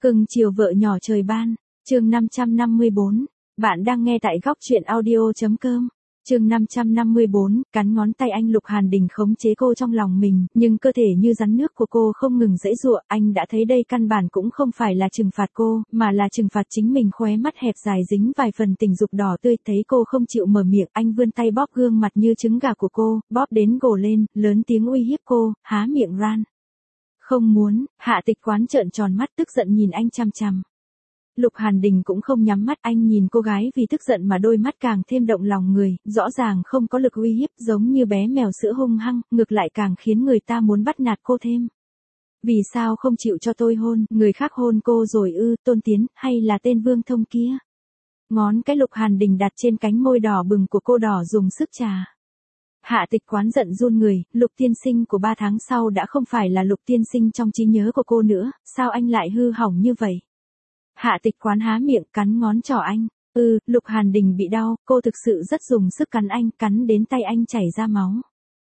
Cưng chiều vợ nhỏ trời ban, chương 554, bạn đang nghe tại góc truyện audio.com. Chương 554, cắn ngón tay anh. Lục Hàn Đình khống chế cô trong lòng mình, nhưng cơ thể như rắn nước của cô không ngừng giãy giụa. Anh đã thấy đây căn bản cũng không phải là trừng phạt cô, mà là trừng phạt chính mình. Khóe mắt hẹp dài dính vài phần tình dục đỏ tươi, thấy cô không chịu mở miệng, anh vươn tay bóp gương mặt như trứng gà của cô, bóp đến gồ lên, lớn tiếng uy hiếp cô, há miệng ran. Không muốn. Hạ Tịch Quán trợn tròn mắt tức giận nhìn anh chằm chằm. Lục Hàn Đình cũng không nhắm mắt, anh nhìn cô gái vì tức giận mà đôi mắt càng thêm động lòng người, rõ ràng không có lực uy hiếp, giống như bé mèo sữa hung hăng, ngược lại càng khiến người ta muốn bắt nạt cô thêm. Vì sao không chịu cho tôi hôn, người khác hôn cô rồi ư? Tôn Tiến, hay là tên Vương Thông kia? Ngón cái Lục Hàn Đình đặt trên cánh môi đỏ bừng của cô đỏ dùng sức chà. Hạ Tịch Quán giận run người, Lục tiên sinh của 3 tháng sau đã không phải là Lục tiên sinh trong trí nhớ của cô nữa, sao anh lại hư hỏng như vậy? Hạ Tịch Quán há miệng cắn ngón trỏ anh. Lục Hàn Đình bị đau, cô thực sự rất dùng sức cắn anh, cắn đến tay anh chảy ra máu.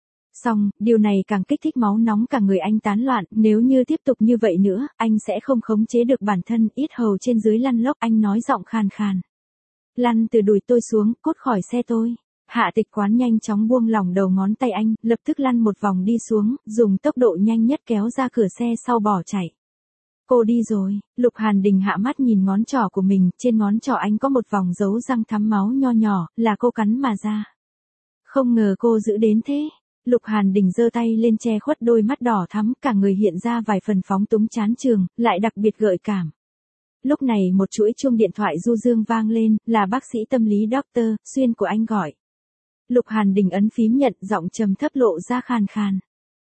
Xong, điều này càng kích thích máu nóng cả người anh tán loạn, nếu như tiếp tục như vậy nữa, anh sẽ không khống chế được bản thân, yết hầu trên dưới lăn lóc, anh nói giọng khàn khàn. Lăn từ đùi tôi xuống, cút khỏi xe tôi. Hạ Tịch Quán nhanh chóng buông lỏng đầu ngón tay anh, lập tức lăn một vòng đi xuống, dùng tốc độ nhanh nhất kéo ra cửa xe sau bỏ chạy. Cô đi rồi. Lục Hàn Đình hạ mắt nhìn ngón trỏ của mình, trên ngón trỏ anh có một vòng dấu răng thắm máu nho nhỏ, là cô cắn mà ra. Không ngờ cô giữ đến thế. Lục Hàn Đình giơ tay lên che khuất đôi mắt đỏ thắm, cả người hiện ra vài phần phóng túng chán chường, lại đặc biệt gợi cảm. Lúc này một chuỗi chuông điện thoại du dương vang lên, là bác sĩ tâm lý Dr. Xuyên của anh gọi. Lục Hàn Đình ấn phím nhận, giọng trầm thấp lộ ra khàn khàn.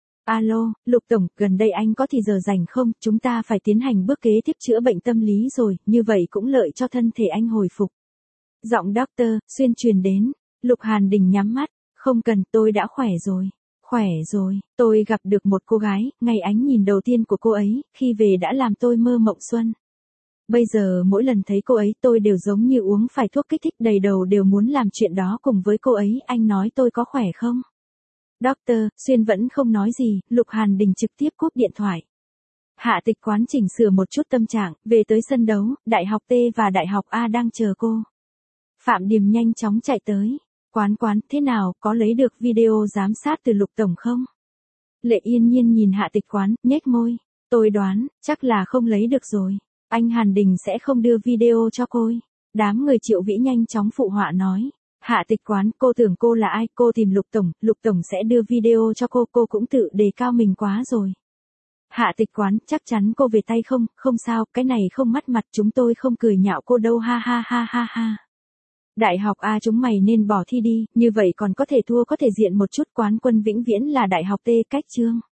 Alo, Lục Tổng, gần đây anh có thì giờ rảnh không? Chúng ta phải tiến hành bước kế tiếp chữa bệnh tâm lý rồi, như vậy cũng lợi cho thân thể anh hồi phục. Giọng Dr. Xuyên truyền đến. Lục Hàn Đình nhắm mắt. Không cần, tôi đã khỏe rồi. Khỏe rồi, tôi gặp được một cô gái, ngày ánh nhìn đầu tiên của cô ấy, khi về đã làm tôi mơ mộng xuân. Bây giờ mỗi lần thấy cô ấy tôi đều giống như uống phải thuốc kích thích, đầy đầu đều muốn làm chuyện đó cùng với cô ấy. Anh nói tôi có khỏe không? Dr. Xuyên vẫn không nói gì, Lục Hàn Đình trực tiếp cúp điện thoại. Hạ Tịch Quán chỉnh sửa một chút tâm trạng, về tới sân đấu, Đại học T và Đại học A đang chờ cô. Phạm Điềm nhanh chóng chạy tới. Quán, thế nào, có lấy được video giám sát từ Lục Tổng không? Lệ Yên Nhiên nhìn Hạ Tịch Quán, nhếch môi. Tôi đoán, chắc là không lấy được rồi. Anh Hàn Đình sẽ không đưa video cho cô. Đám người Triệu Vĩ nhanh chóng phụ họa nói. Hạ Tịch Quán, cô tưởng cô là ai? Cô tìm Lục Tổng sẽ đưa video cho cô cũng tự đề cao mình quá rồi. Hạ Tịch Quán, chắc chắn cô về tay không? Không sao, cái này không mất mặt, chúng tôi không cười nhạo cô đâu, ha ha ha ha ha. Đại học A chúng mày nên bỏ thi đi, như vậy còn có thể thua có thể diện một chút. Quán quân vĩnh viễn là Đại học T, cách chương.